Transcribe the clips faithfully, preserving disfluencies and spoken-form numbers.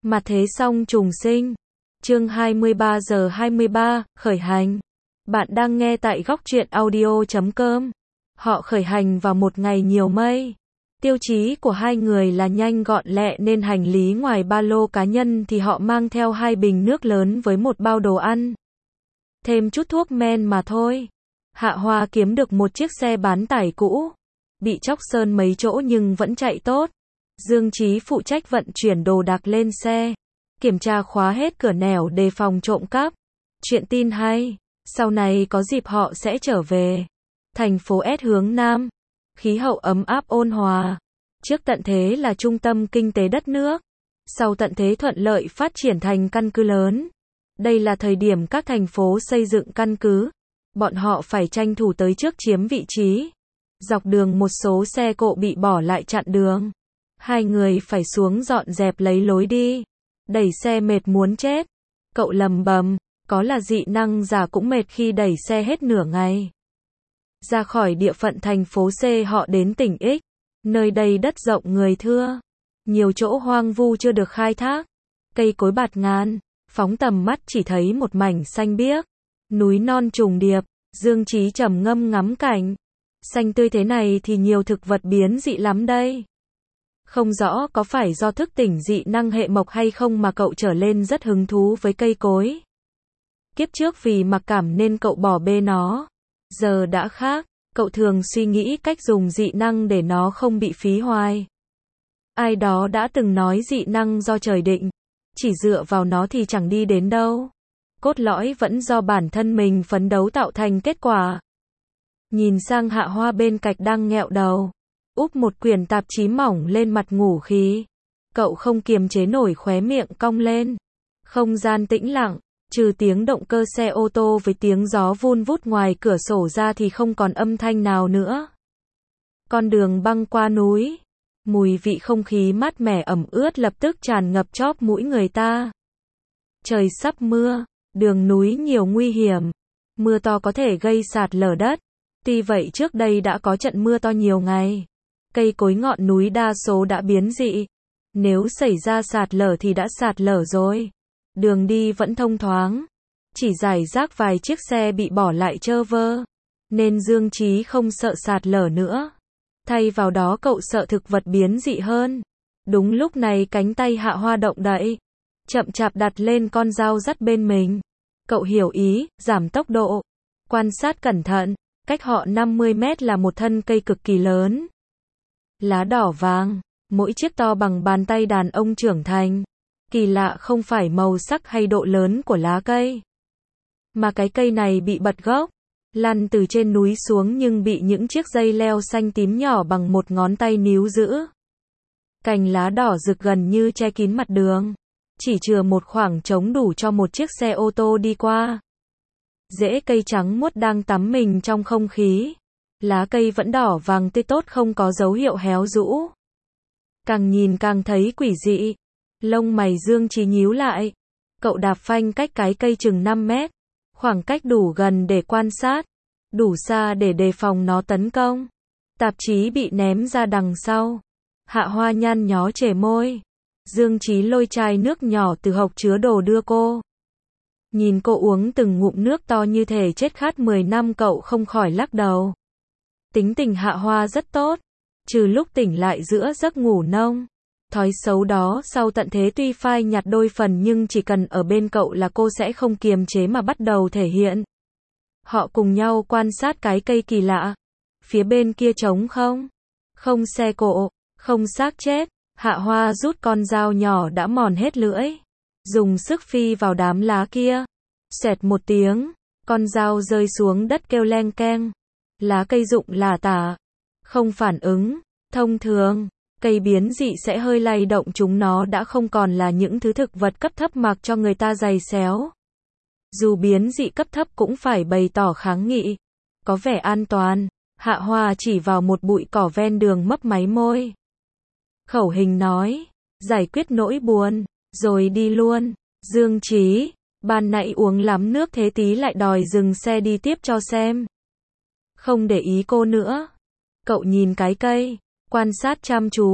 Mặt thế xong trùng sinh. Chương hai mươi ba giờ hai mươi ba, khởi hành. Bạn đang nghe tại góc truyện audio chấm com. Họ khởi hành vào một ngày nhiều mây. Tiêu chí của hai người là nhanh gọn lẹ nên hành lý ngoài ba lô cá nhân thì họ mang theo hai bình nước lớn với một bao đồ ăn. Thêm chút thuốc men mà thôi. Hạ Hoa kiếm được một chiếc xe bán tải cũ. Bị chóc sơn mấy chỗ nhưng vẫn chạy tốt. Dương Chí phụ trách vận chuyển đồ đạc lên xe. Kiểm tra khóa hết cửa nẻo đề phòng trộm cắp. Chuyện tin hay, sau này có dịp họ sẽ trở về. Thành phố S hướng Nam. Khí hậu ấm áp ôn hòa. Trước tận thế là trung tâm kinh tế đất nước. Sau tận thế thuận lợi phát triển thành căn cứ lớn. Đây là thời điểm các thành phố xây dựng căn cứ. Bọn họ phải tranh thủ tới trước chiếm vị trí. Dọc đường một số xe cộ bị bỏ lại chặn đường. Hai người phải xuống dọn dẹp lấy lối đi. Đẩy xe mệt muốn chết. Cậu lầm bầm, có là dị năng giả cũng mệt khi đẩy xe hết nửa ngày. Ra khỏi địa phận thành phố C họ đến tỉnh X. Nơi đây đất rộng người thưa. Nhiều chỗ hoang vu chưa được khai thác. Cây cối bạt ngàn. Phóng tầm mắt chỉ thấy một mảnh xanh biếc. Núi non trùng điệp. Dương Chí trầm ngâm ngắm cảnh. Xanh tươi thế này thì nhiều thực vật biến dị lắm đây. Không rõ có phải do thức tỉnh dị năng hệ mộc hay không mà cậu trở lên rất hứng thú với cây cối. Kiếp trước vì mặc cảm nên cậu bỏ bê nó. Giờ đã khác, cậu thường suy nghĩ cách dùng dị năng để nó không bị phí hoài. Ai đó đã từng nói dị năng do trời định. Chỉ dựa vào nó thì chẳng đi đến đâu. Cốt lõi vẫn do bản thân mình phấn đấu tạo thành kết quả. Nhìn sang Hạ Hoa bên cạnh đang nghẹo đầu. Úp một quyển tạp chí mỏng lên mặt ngủ khí. Cậu không kiềm chế nổi khóe miệng cong lên. Không gian tĩnh lặng, trừ tiếng động cơ xe ô tô với tiếng gió vun vút ngoài cửa sổ ra thì không còn âm thanh nào nữa. Con đường băng qua núi. Mùi vị không khí mát mẻ ẩm ướt lập tức tràn ngập chóp mũi người ta. Trời sắp mưa, đường núi nhiều nguy hiểm. Mưa to có thể gây sạt lở đất. Tuy vậy trước đây đã có trận mưa to nhiều ngày. Cây cối ngọn núi đa số đã biến dị. Nếu xảy ra sạt lở thì đã sạt lở rồi. Đường đi vẫn thông thoáng. Chỉ rải rác vài chiếc xe bị bỏ lại trơ vơ. Nên Dương Chí không sợ sạt lở nữa. Thay vào đó cậu sợ thực vật biến dị hơn. Đúng lúc này cánh tay Hạ Hoa động đậy. Chậm chạp đặt lên con dao dắt bên mình. Cậu hiểu ý, giảm tốc độ. Quan sát cẩn thận. Cách họ năm mươi mét là một thân cây cực kỳ lớn. Lá đỏ vàng, mỗi chiếc to bằng bàn tay đàn ông trưởng thành. Kỳ lạ không phải màu sắc hay độ lớn của lá cây. Mà cái cây này bị bật gốc. Lăn từ trên núi xuống nhưng bị những chiếc dây leo xanh tím nhỏ bằng một ngón tay níu giữ. Cành lá đỏ rực gần như che kín mặt đường. Chỉ chừa một khoảng trống đủ cho một chiếc xe ô tô đi qua. Rễ cây trắng muốt đang tắm mình trong không khí. Lá cây vẫn đỏ vàng tươi tốt không có dấu hiệu héo rũ. Càng nhìn càng thấy quỷ dị. Lông mày Dương Chí nhíu lại. Cậu đạp phanh cách cái cây chừng năm mét. Khoảng cách đủ gần để quan sát. Đủ xa để đề phòng nó tấn công. Tạp chí bị ném ra đằng sau. Hạ Hoa nhăn nhó chề môi. Dương Chí lôi chai nước nhỏ từ hộc chứa đồ đưa cô. Nhìn cô uống từng ngụm nước to như thể chết khát mười năm cậu không khỏi lắc đầu. Tính tình Hạ Hoa rất tốt. Trừ lúc tỉnh lại giữa giấc ngủ nông. Thói xấu đó sau tận thế tuy phai nhạt đôi phần nhưng chỉ cần ở bên cậu là cô sẽ không kiềm chế mà bắt đầu thể hiện. Họ cùng nhau quan sát cái cây kỳ lạ. Phía bên kia trống không? Không xe cộ, không xác chết. Hạ Hoa rút con dao nhỏ đã mòn hết lưỡi. Dùng sức phi vào đám lá kia. Xoẹt một tiếng, con dao rơi xuống đất kêu leng keng. Lá cây rụng lả tả. Không phản ứng. Thông thường, cây biến dị sẽ hơi lay động chúng nó đã không còn là những thứ thực vật cấp thấp mặc cho người ta giày xéo. Dù biến dị cấp thấp cũng phải bày tỏ kháng nghị. Có vẻ an toàn. Hạ Hoa chỉ vào một bụi cỏ ven đường mấp máy môi. Khẩu hình nói. Giải quyết nỗi buồn. Rồi đi luôn. Dương Chí, ban nãy uống lắm nước thế tí lại đòi dừng xe đi tiếp cho xem. Không để ý cô nữa. Cậu nhìn cái cây, quan sát chăm chú.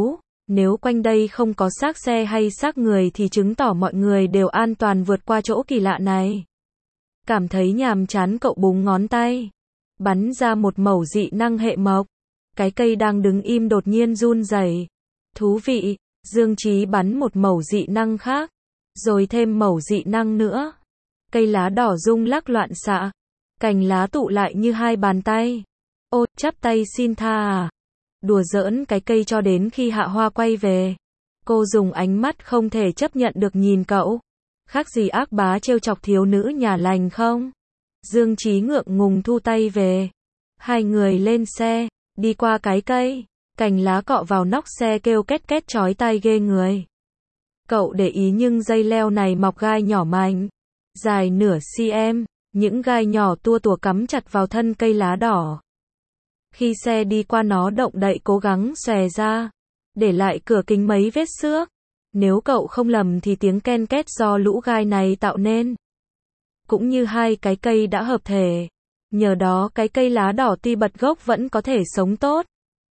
Nếu quanh đây không có xác xe hay xác người thì chứng tỏ mọi người đều an toàn vượt qua chỗ kỳ lạ này. Cảm thấy nhàm chán cậu búng ngón tay, bắn ra một mẩu dị năng hệ mộc. Cái cây đang đứng im đột nhiên run rẩy. Thú vị, Dương Chí bắn một mẩu dị năng khác, rồi thêm mẩu dị năng nữa. Cây lá đỏ rung lắc loạn xạ, cành lá tụ lại như hai bàn tay. Ô, chắp tay xin tha à? Đùa giỡn cái cây cho đến khi Hạ Hoa quay về. Cô dùng ánh mắt không thể chấp nhận được nhìn cậu. Khác gì ác bá trêu chọc thiếu nữ nhà lành không? Dương Chí ngượng ngùng thu tay về. Hai người lên xe, đi qua cái cây, cành lá cọ vào nóc xe kêu két két chói tai ghê người. Cậu để ý nhưng dây leo này mọc gai nhỏ mảnh, dài nửa cm, những gai nhỏ tua tủa cắm chặt vào thân cây lá đỏ. Khi xe đi qua nó động đậy cố gắng xòe ra, để lại cửa kính mấy vết xước. Nếu cậu không lầm thì tiếng ken két do lũ gai này tạo nên. Cũng như hai cái cây đã hợp thể. Nhờ đó cái cây lá đỏ tuy bật gốc vẫn có thể sống tốt.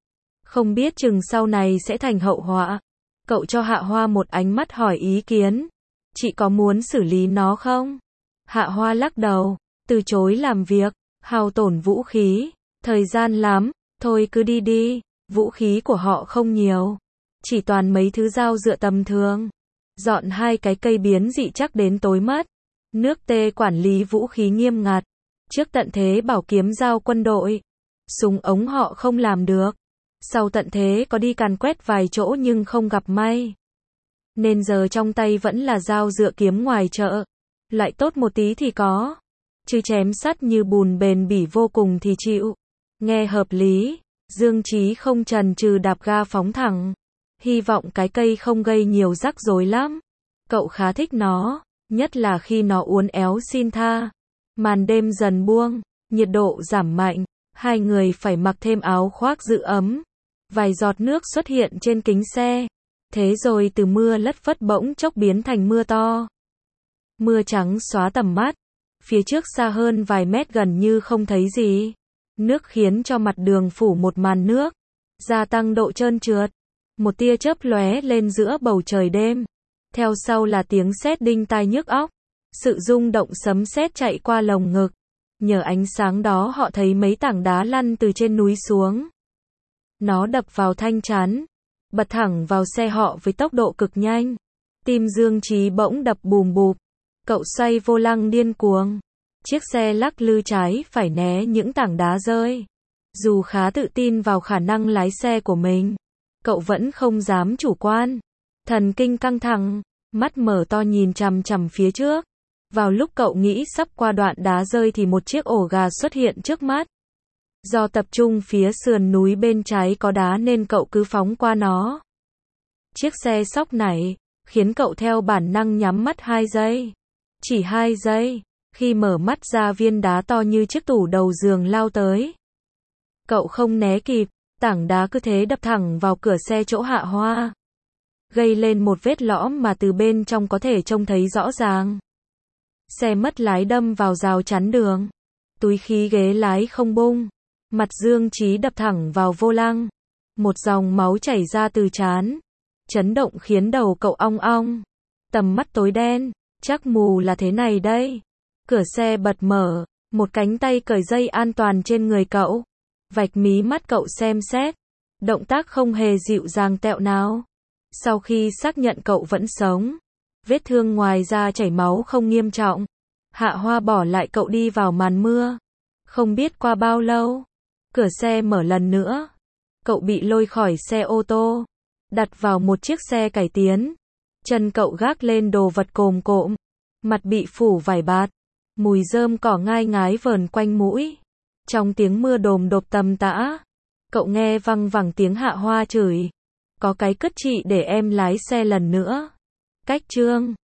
Không biết chừng sau này sẽ thành hậu họa. Cậu cho Hạ Hoa một ánh mắt hỏi ý kiến. Chị có muốn xử lý nó không? Hạ Hoa lắc đầu, từ chối làm việc, hao tổn vũ khí, thời gian lắm, thôi cứ đi đi, vũ khí của họ không nhiều. Chỉ toàn mấy thứ dao dựa tầm thường. Dọn hai cái cây biến dị chắc đến tối mất. Nước tê quản lý vũ khí nghiêm ngặt. Trước tận thế bảo kiếm dao quân đội. Súng ống họ không làm được. Sau tận thế có đi càn quét vài chỗ nhưng không gặp may. Nên giờ trong tay vẫn là dao dựa kiếm ngoài chợ. Lại tốt một tí thì có. Chứ chém sắt như bùn bền bỉ vô cùng thì chịu. Nghe hợp lý. Dương Chí không chần chừ đạp ga phóng thẳng. Hy vọng cái cây không gây nhiều rắc rối lắm. Cậu khá thích nó, nhất là khi nó uốn éo xin tha. Màn đêm dần buông, nhiệt độ giảm mạnh, hai người phải mặc thêm áo khoác giữ ấm. Vài giọt nước xuất hiện trên kính xe. Thế rồi từ mưa lất phất bỗng chốc biến thành mưa to. Mưa trắng xóa tầm mắt. Phía trước xa hơn vài mét gần như không thấy gì. Nước khiến cho mặt đường phủ một màn nước, gia tăng độ trơn trượt. Một tia chớp lóe lên giữa bầu trời đêm. Theo sau là tiếng sét đinh tai nhức óc. Sự rung động sấm sét chạy qua lồng ngực. Nhờ ánh sáng đó họ thấy mấy tảng đá lăn từ trên núi xuống. Nó đập vào thanh chắn, bật thẳng vào xe họ với tốc độ cực nhanh. Tim Dương Chí bỗng đập bùm bụp. Cậu xoay vô lăng điên cuồng. Chiếc xe lắc lư trái phải né những tảng đá rơi. Dù khá tự tin vào khả năng lái xe của mình, cậu vẫn không dám chủ quan. Thần kinh căng thẳng, mắt mở to nhìn chằm chằm phía trước. Vào lúc cậu nghĩ sắp qua đoạn đá rơi thì một chiếc ổ gà xuất hiện trước mắt. Do tập trung phía sườn núi bên trái có đá nên cậu cứ phóng qua nó. Chiếc xe sóc nảy, khiến cậu theo bản năng nhắm mắt hai giây. Chỉ hai giây, khi mở mắt ra viên đá to như chiếc tủ đầu giường lao tới. Cậu không né kịp, tảng đá cứ thế đập thẳng vào cửa xe chỗ Hạ Hoa. Gây lên một vết lõm mà từ bên trong có thể trông thấy rõ ràng. Xe mất lái đâm vào rào chắn đường. Túi khí ghế lái không bung. Mặt Dương Chí đập thẳng vào vô lăng. Một dòng máu chảy ra từ trán. Chấn động khiến đầu cậu ong ong. Tầm mắt tối đen, chắc mù là thế này đây. Cửa xe bật mở, một cánh tay cởi dây an toàn trên người cậu. Vạch mí mắt cậu xem xét. Động tác không hề dịu dàng tẹo nào. Sau khi xác nhận cậu vẫn sống, vết thương ngoài da chảy máu không nghiêm trọng. Hạ Hoa bỏ lại cậu đi vào màn mưa. Không biết qua bao lâu, cửa xe mở lần nữa. Cậu bị lôi khỏi xe ô tô, đặt vào một chiếc xe cải tiến. Chân cậu gác lên đồ vật cồm cộm, mặt bị phủ vải bạt. Mùi rơm cỏ ngai ngái vờn quanh mũi. Trong tiếng mưa đồm đột tầm tã, cậu nghe văng vẳng tiếng Hạ Hoa chửi. Có cái cứt chị để em lái xe lần nữa. Cách chương